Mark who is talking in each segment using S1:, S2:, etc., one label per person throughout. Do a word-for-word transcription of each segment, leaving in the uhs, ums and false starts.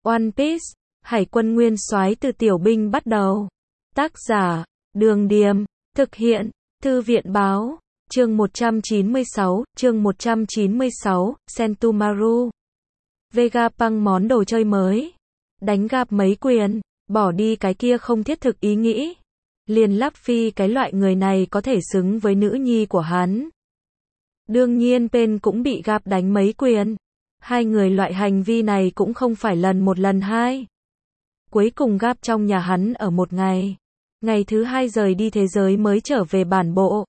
S1: One Piece, Hải quân nguyên soái từ tiểu binh bắt đầu. Tác giả, Đường Điềm, thực hiện, Thư viện Báo, chương một trăm chín mươi sáu, chương một trăm chín mươi sáu, Sentomaru. Vegapunk món đồ chơi mới. Đánh gạp mấy quyền, bỏ đi cái kia không thiết thực ý nghĩ. Liền Luffy cái loại người này có thể xứng với nữ nhi của hắn. Đương nhiên Pain cũng bị gạp đánh mấy quyền. Hai người loại hành vi này cũng không phải lần một lần hai. Cuối cùng gạp trong nhà hắn ở một ngày. Ngày thứ hai rời đi thế giới mới trở về bản bộ.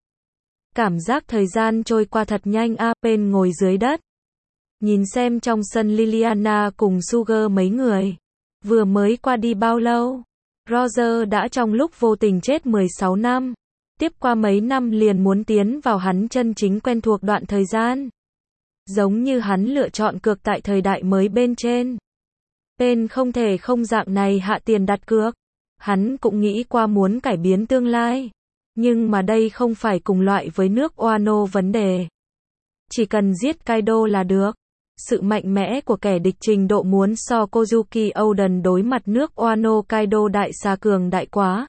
S1: Cảm giác thời gian trôi qua thật nhanh. A Pain ngồi dưới đất. Nhìn xem trong sân Liliana cùng Sugar mấy người. Vừa mới qua đi bao lâu? Roger đã trong lúc vô tình chết mười sáu năm. Tiếp qua mấy năm liền muốn tiến vào hắn chân chính quen thuộc đoạn thời gian. Giống như hắn lựa chọn cược tại thời đại mới bên trên. Pain không thể không dạng này hạ tiền đặt cược. Hắn cũng nghĩ qua muốn cải biến tương lai. Nhưng mà đây không phải cùng loại với nước Wano vấn đề. Chỉ cần giết Kaido là được. Sự mạnh mẽ của kẻ địch trình độ muốn so Kozuki Oden đối mặt nước Wano Kaido đại xa cường đại quá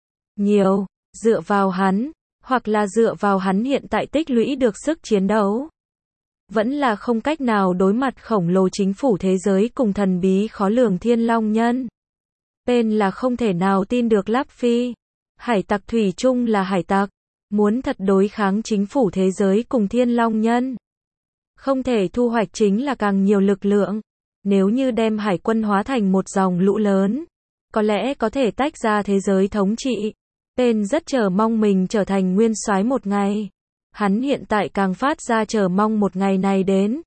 S1: nhiều, dựa vào hắn, hoặc là dựa vào hắn hiện tại tích lũy được sức chiến đấu. Vẫn là không cách nào đối mặt khổng lồ chính phủ thế giới cùng thần bí khó lường Thiên Long Nhân. Pain là không thể nào tin được Luffy. Hải tặc thủy chung là hải tặc. Muốn thật đối kháng chính phủ thế giới cùng Thiên Long Nhân. Không thể thu hoạch chính là càng nhiều lực lượng. Nếu như đem hải quân hóa thành một dòng lũ lớn, có lẽ có thể tách ra thế giới thống trị. Pain rất chờ mong mình trở thành nguyên soái một ngày. Hắn hiện tại càng phát ra chờ mong một ngày này đến.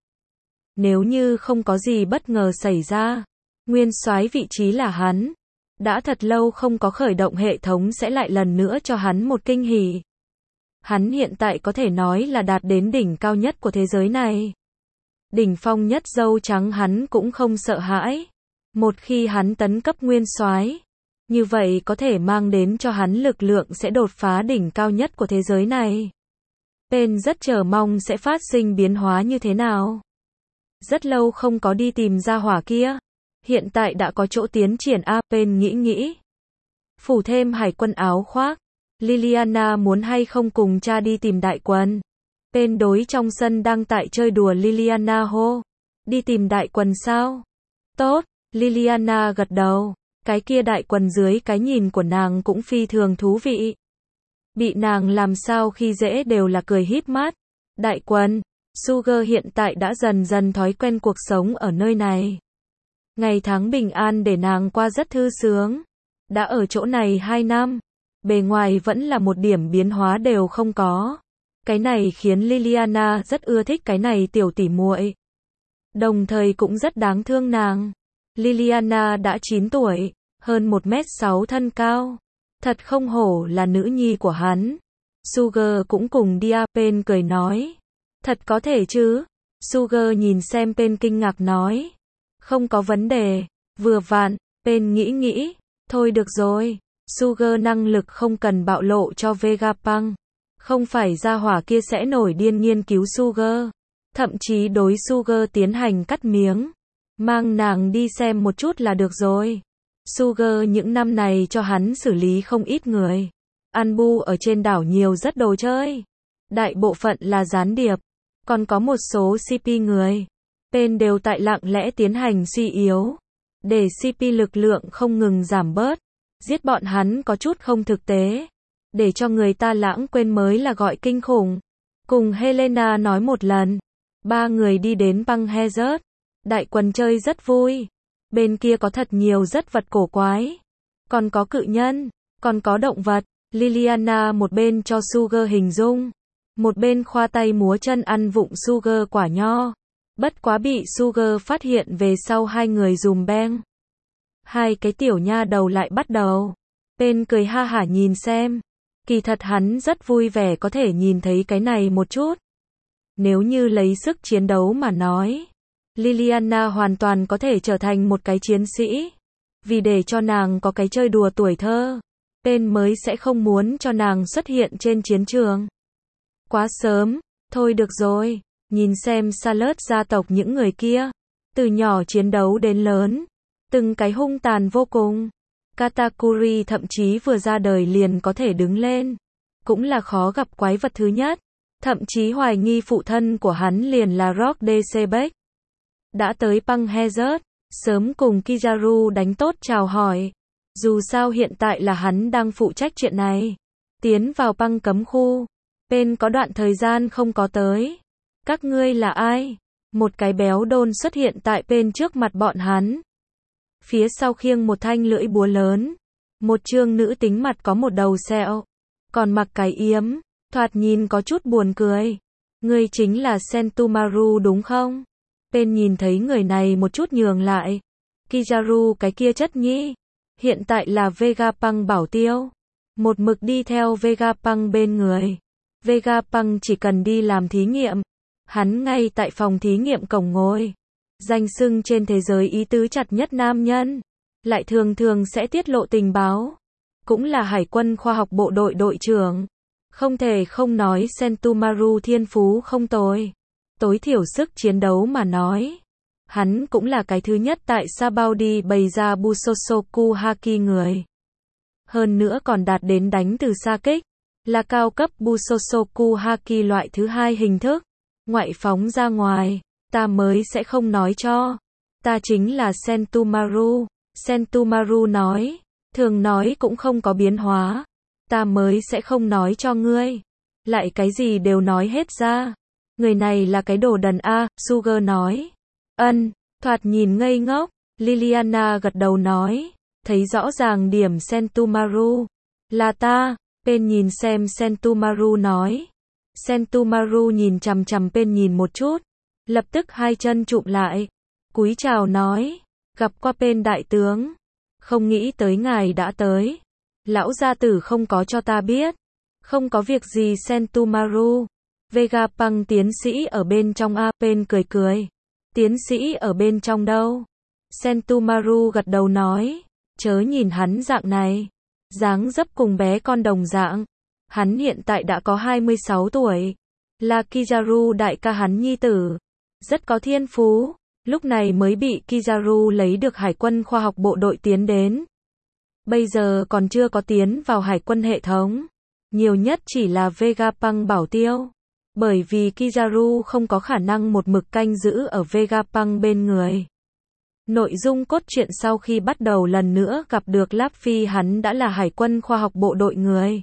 S1: Nếu như không có gì bất ngờ xảy ra, nguyên soái vị trí là hắn. Đã thật lâu không có khởi động hệ thống sẽ lại lần nữa cho hắn một kinh hỉ. Hắn hiện tại có thể nói là đạt đến đỉnh cao nhất của thế giới này. Đỉnh phong nhất dâu trắng hắn cũng không sợ hãi. Một khi hắn tấn cấp nguyên soái, như vậy có thể mang đến cho hắn lực lượng sẽ đột phá đỉnh cao nhất của thế giới này. Pain rất chờ mong sẽ phát sinh biến hóa như thế nào. Rất lâu không có đi tìm ra hỏa kia. Hiện tại đã có chỗ tiến triển. A Pain nghĩ nghĩ. Phủ thêm hải quân áo khoác. Liliana muốn hay không cùng cha đi tìm đại quần. Pain đối trong sân đang tại chơi đùa Liliana hô. Đi tìm đại quần sao? Tốt, Liliana gật đầu. Cái kia đại quần dưới cái nhìn của nàng cũng phi thường thú vị. Bị nàng làm sao khi dễ đều là cười híp mắt. Đại quần, Sugar hiện tại đã dần dần thói quen cuộc sống ở nơi này. Ngày tháng bình an để nàng qua rất thư sướng. Đã ở chỗ này hai năm. Bề ngoài vẫn là một điểm biến hóa đều không có. Cái này khiến Liliana rất ưa thích cái này tiểu tỉ muội. Đồng thời cũng rất đáng thương nàng. Liliana đã chín tuổi, hơn một mét sáu thân cao. Thật không hổ là nữ nhi của hắn. Sugar cũng cùng đi. Pain cười nói. Thật có thể chứ? Sugar nhìn xem Pain kinh ngạc nói. Không có vấn đề, vừa vặn. Pain nghĩ nghĩ. Thôi được rồi. Sugar năng lực không cần bạo lộ cho Vegapunk. Không phải gia hỏa kia sẽ nổi điên nghiên cứu Sugar. Thậm chí đối Sugar tiến hành cắt miếng. Mang nàng đi xem một chút là được rồi. Sugar những năm này cho hắn xử lý không ít người. Ăn bu ở trên đảo nhiều rất đồ chơi. Đại bộ phận là gián điệp. Còn có một số xê pê người. Pain đều tại lặng lẽ tiến hành suy yếu. Để xê pê lực lượng không ngừng giảm bớt. Giết bọn hắn có chút không thực tế. Để cho người ta lãng quên mới là gọi kinh khủng. Cùng Helena nói một lần. Ba người đi đến băng Hazard. Đại quần chơi rất vui. Bên kia có thật nhiều rất vật cổ quái. Còn có cự nhân. Còn có động vật. Liliana một bên cho Sugar hình dung. Một bên khoa tay múa chân ăn vụng Sugar quả nho. Bất quá bị Sugar phát hiện về sau hai người dùm beng. Hai cái tiểu nha đầu lại bắt đầu. Pain cười ha hả nhìn xem. Kỳ thật hắn rất vui vẻ có thể nhìn thấy cái này một chút. Nếu như lấy sức chiến đấu mà nói. Liliana hoàn toàn có thể trở thành một cái chiến sĩ. Vì để cho nàng có cái chơi đùa tuổi thơ. Pain mới sẽ không muốn cho nàng xuất hiện trên chiến trường. Quá sớm. Thôi được rồi. Nhìn xem Salad gia tộc những người kia. Từ nhỏ chiến đấu đến lớn. từng cái hung tàn vô cùng. Katakuri thậm chí vừa ra đời liền có thể đứng lên. Cũng là khó gặp quái vật thứ nhất. Thậm chí hoài nghi phụ thân của hắn liền là Rock D C Beck. Đã tới Punk Hazard, sớm cùng Kizaru đánh tốt chào hỏi. Dù sao hiện tại là hắn đang phụ trách chuyện này. Tiến vào Punk cấm khu. Bên có đoạn thời gian không có tới. Các ngươi là ai? Một cái béo đôn xuất hiện tại bên trước mặt bọn hắn. Phía sau khiêng một thanh lưỡi búa lớn. Một trương nữ tính mặt có một đầu sẹo. Còn mặc cái yếm, thoạt nhìn có chút buồn cười. Ngươi chính là Sentomaru đúng không? Bên nhìn thấy người này một chút nhường lại. Kizaru cái kia chất nhĩ. Hiện tại là Vegapunk bảo tiêu. Một mực đi theo Vegapunk bên người. Vegapunk chỉ cần đi làm thí nghiệm. Hắn ngay tại phòng thí nghiệm cổng ngồi. Danh xưng trên thế giới ý tứ chặt nhất nam nhân. Lại thường thường sẽ tiết lộ tình báo. Cũng là hải quân khoa học bộ đội đội trưởng. Không thể không nói Sentomaru thiên phú không tồi. Tối thiểu sức chiến đấu mà nói. Hắn cũng là cái thứ nhất tại Sabaudi bày ra Busosoku Haki người. Hơn nữa còn đạt đến đánh từ xa kích. Là cao cấp Busosoku Haki loại thứ hai hình thức. Ngoại phóng ra ngoài. Ta mới sẽ không nói cho. Ta chính là Sentomaru. Sentomaru nói. Thường nói cũng không có biến hóa. Ta mới sẽ không nói cho ngươi. Lại cái gì đều nói hết ra. Người này là cái đồ đần a, Sugar nói. Ân, thoạt nhìn ngây ngốc. Liliana gật đầu nói. Thấy rõ ràng điểm Sentomaru. Là ta. Pen nhìn xem Sentomaru nói. Sentomaru nhìn chằm chằm Pen nhìn một chút. Lập tức hai chân chụm lại. Cúi chào nói. Gặp qua Pen đại tướng. Không nghĩ tới ngài đã tới. Lão gia tử không có cho ta biết. Không có việc gì Sentomaru. Vegapunk tiến sĩ ở bên trong a. Pen cười cười. Tiến sĩ ở bên trong đâu? Sentomaru gật đầu nói. Chớ nhìn hắn dạng này. Dáng dấp cùng bé con đồng dạng. Hắn hiện tại đã có hai mươi sáu tuổi. Là Kizaru đại ca hắn nhi tử. Rất có thiên phú. Lúc này mới bị Kizaru lấy được hải quân khoa học bộ đội tiến đến. Bây giờ còn chưa có tiến vào hải quân hệ thống. Nhiều nhất chỉ là Vegapunk bảo tiêu. Bởi vì Kizaru không có khả năng một mực canh giữ ở Vegapunk bên người. Nội dung cốt truyện sau khi bắt đầu lần nữa gặp được Luffy hắn đã là hải quân khoa học bộ đội người.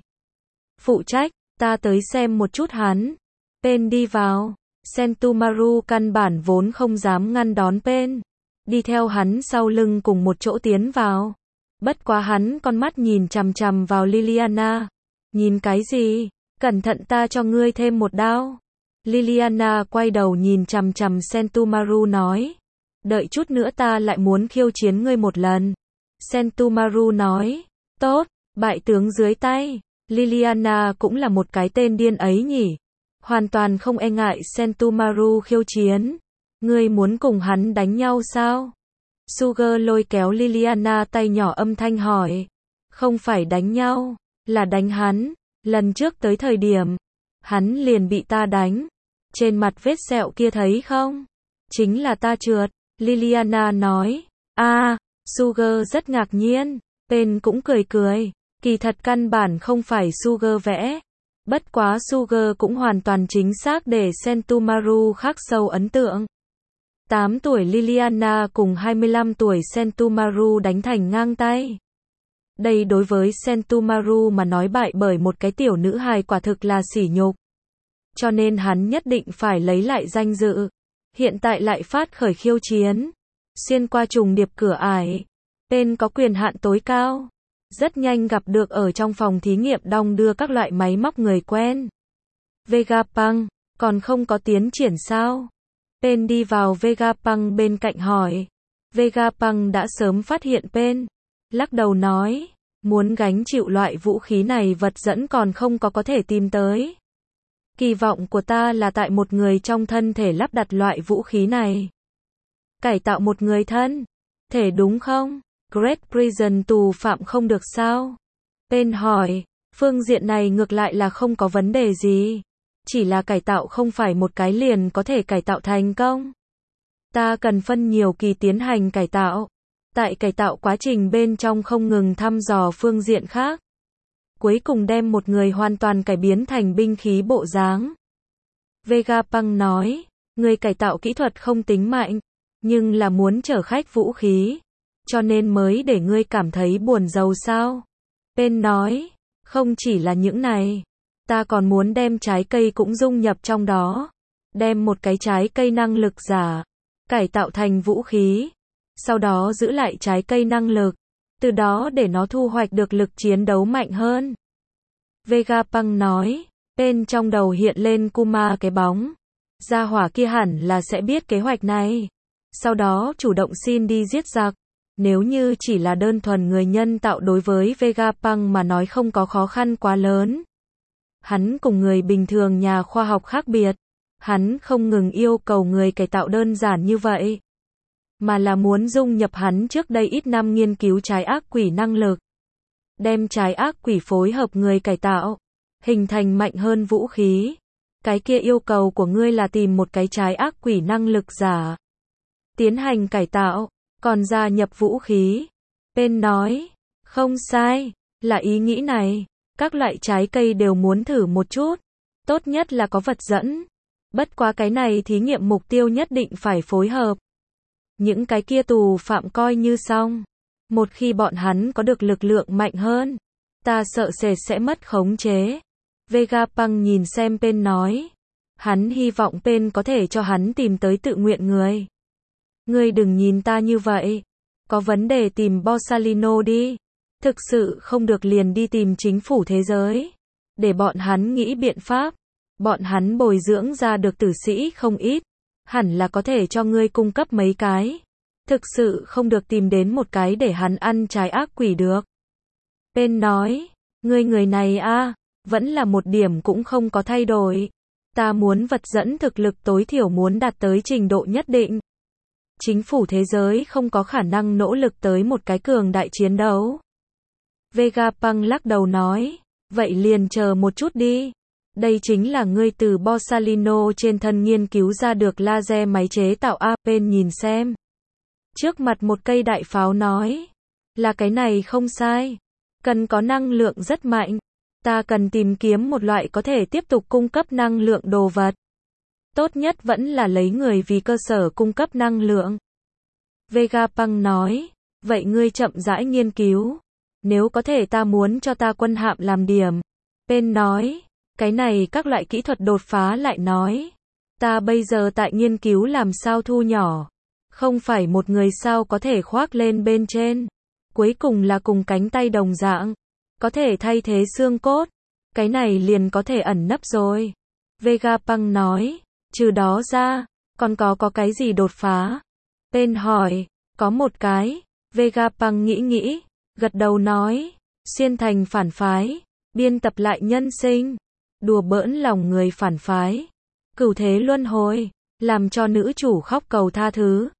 S1: Phụ trách, ta tới xem một chút hắn. Pen đi vào. Sentomaru căn bản vốn không dám ngăn đón Pen. Đi theo hắn sau lưng cùng một chỗ tiến vào. Bất quá hắn con mắt nhìn chằm chằm vào Liliana. Nhìn cái gì? Cẩn thận ta cho ngươi thêm một đao. Liliana quay đầu nhìn chằm chằm Sentomaru nói. Đợi chút nữa ta lại muốn khiêu chiến ngươi một lần. Sentomaru nói. Tốt, bại tướng dưới tay. Liliana cũng là một cái tên điên ấy nhỉ. Hoàn toàn không e ngại Sentomaru khiêu chiến. Ngươi muốn cùng hắn đánh nhau sao? Sugar lôi kéo Liliana tay nhỏ âm thanh hỏi. Không phải đánh nhau, là đánh hắn. Lần trước tới thời điểm, hắn liền bị ta đánh. Trên mặt vết sẹo kia thấy không? Chính là ta trượt. Liliana nói. A, à, Sugar rất ngạc nhiên. Pen cũng cười cười. Kỳ thật căn bản không phải Sugar vẽ. Bất quá Sugar cũng hoàn toàn chính xác để Sentomaru khắc sâu ấn tượng. tám tuổi Liliana cùng hai mươi lăm tuổi Sentomaru đánh thành ngang tay. Đây đối với Sentomaru mà nói bại bởi một cái tiểu nữ hài quả thực là sỉ nhục. Cho nên hắn nhất định phải lấy lại danh dự. Hiện tại lại phát khởi khiêu chiến. Xuyên qua trùng điệp cửa ải. Pen có quyền hạn tối cao. Rất nhanh gặp được ở trong phòng thí nghiệm đong đưa các loại máy móc người quen. Vegapunk, còn không có tiến triển sao? Pen đi vào Vegapunk bên cạnh hỏi. Vegapunk đã sớm phát hiện Pen. Lắc đầu nói. Muốn gánh chịu loại vũ khí này vật dẫn còn không có có thể tìm tới. Kỳ vọng của ta là tại một người trong thân thể lắp đặt loại vũ khí này. Cải tạo một người thân. Thể đúng không? Great Prison tù phạm không được sao? Pen hỏi. Phương diện này ngược lại là không có vấn đề gì. Chỉ là cải tạo không phải một cái liền có thể cải tạo thành công. Ta cần phân nhiều kỳ tiến hành cải tạo. tại cải tạo quá trình bên trong không ngừng thăm dò phương diện khác. Cuối cùng đem một người hoàn toàn cải biến thành binh khí bộ dáng. Vegapunk nói, người cải tạo kỹ thuật không tính mạnh, nhưng là muốn chở khách vũ khí, cho nên mới để ngươi cảm thấy buồn rầu sao? Pain nói, không chỉ là những này, ta còn muốn đem trái cây cũng dung nhập trong đó, đem một cái trái cây năng lực giả, cải tạo thành vũ khí, sau đó giữ lại trái cây năng lực, từ đó để nó thu hoạch được lực chiến đấu mạnh hơn. Vegapunk nói, Pain trong đầu hiện lên Kuma cái bóng, gia hỏa kia hẳn là sẽ biết kế hoạch này, sau đó chủ động xin đi giết giặc. Nếu như chỉ là đơn thuần người nhân tạo đối với Vegapunk mà nói không có khó khăn quá lớn. Hắn cùng người bình thường nhà khoa học khác biệt, hắn không ngừng yêu cầu người cải tạo đơn giản như vậy, mà là muốn dung nhập hắn trước đây ít năm nghiên cứu trái ác quỷ năng lực. Đem trái ác quỷ phối hợp người cải tạo, hình thành mạnh hơn vũ khí. Cái kia yêu cầu của ngươi là tìm một cái trái ác quỷ năng lực giả, tiến hành cải tạo, còn gia nhập vũ khí. Pain nói, không sai, là ý nghĩ này, các loại trái cây đều muốn thử một chút, tốt nhất là có vật dẫn. Bất quá cái này thí nghiệm mục tiêu nhất định phải phối hợp. Những cái kia tù phạm coi như xong. Một khi bọn hắn có được lực lượng mạnh hơn, ta sợ sệt sẽ mất khống chế. Vegapunk nhìn xem Pain nói, hắn hy vọng Pain có thể cho hắn tìm tới tự nguyện người. Ngươi đừng nhìn ta như vậy, có vấn đề tìm Borsalino đi, thực sự không được liền đi tìm chính phủ thế giới, để bọn hắn nghĩ biện pháp, bọn hắn bồi dưỡng ra được tử sĩ không ít, hẳn là có thể cho ngươi cung cấp mấy cái, thực sự không được tìm đến một cái để hắn ăn trái ác quỷ được. Pain nói, ngươi người này a, vẫn là một điểm cũng không có thay đổi, ta muốn vật dẫn thực lực tối thiểu muốn đạt tới trình độ nhất định. Chính phủ thế giới không có khả năng nỗ lực tới một cái cường đại chiến đấu. Vegapunk lắc đầu nói, vậy liền chờ một chút đi. Đây chính là ngươi từ Borsalino trên thân nghiên cứu ra được laser máy chế tạo a. Pain nhìn xem. Trước mặt một cây đại pháo nói, là cái này không sai. Cần có năng lượng rất mạnh. Ta cần tìm kiếm một loại có thể tiếp tục cung cấp năng lượng đồ vật. Tốt nhất vẫn là lấy người vì cơ sở cung cấp năng lượng. Vegapunk nói, vậy ngươi chậm rãi nghiên cứu. Nếu có thể ta muốn cho ta quân hạm làm điểm. Pain nói, cái này các loại kỹ thuật đột phá lại nói. Ta bây giờ tại nghiên cứu làm sao thu nhỏ. Không phải một người sao có thể khoác lên bên trên. Cuối cùng là cùng cánh tay đồng dạng. Có thể thay thế xương cốt. Cái này liền có thể ẩn nấp rồi. Vegapunk nói, trừ đó ra, còn có có cái gì đột phá? Pain hỏi, có một cái. Vegapunk nghĩ nghĩ, gật đầu nói, xuyên thành phản phái, biên tập lại nhân sinh, đùa bỡn lòng người phản phái, cửu thế luân hồi, làm cho nữ chủ khóc cầu tha thứ.